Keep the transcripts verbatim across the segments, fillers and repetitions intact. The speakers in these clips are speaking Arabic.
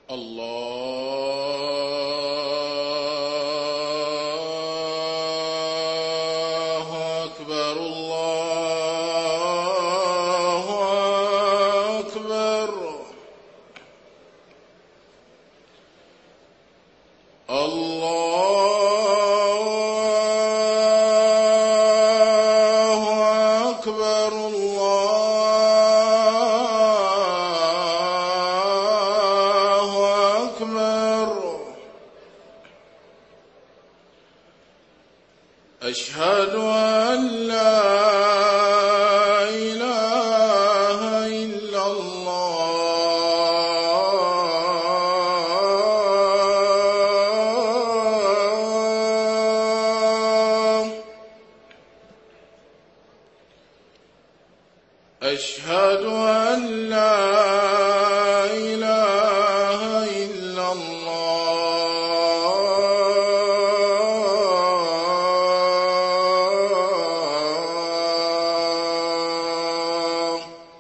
الله أكبر الله أكبر. الله أكبر الله أكبر. أشهد أن لا إله إلا الله. أشهد أن لا إله إلا الله.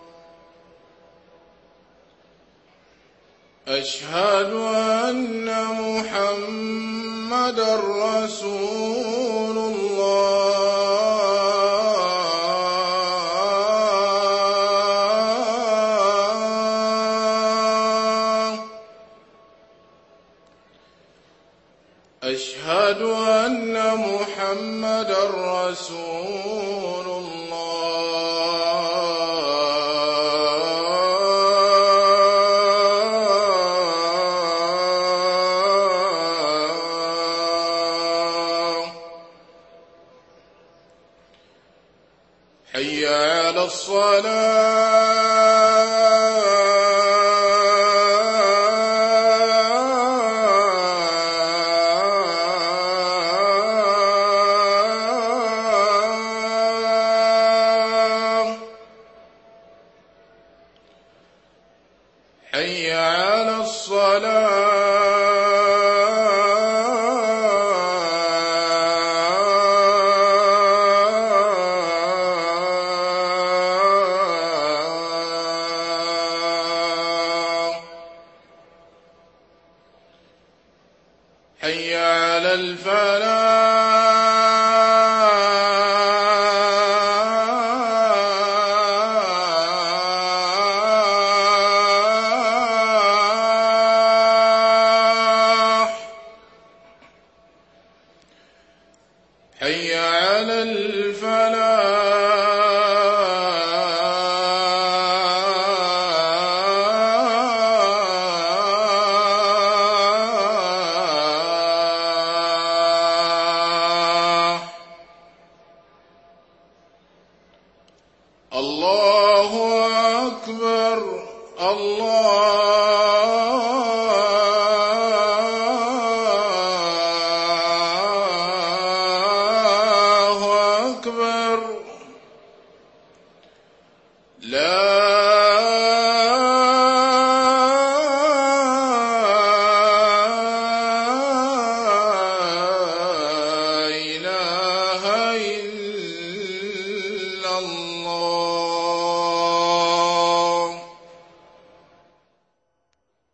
أشهد أن محمدًا رسول الله. أشهد أن محمدًا رسول الله. حي على الصلاة. حي على الصلاة. حي على الفلاح. حي على الفلاح. الله أكبر الله أكبر. لا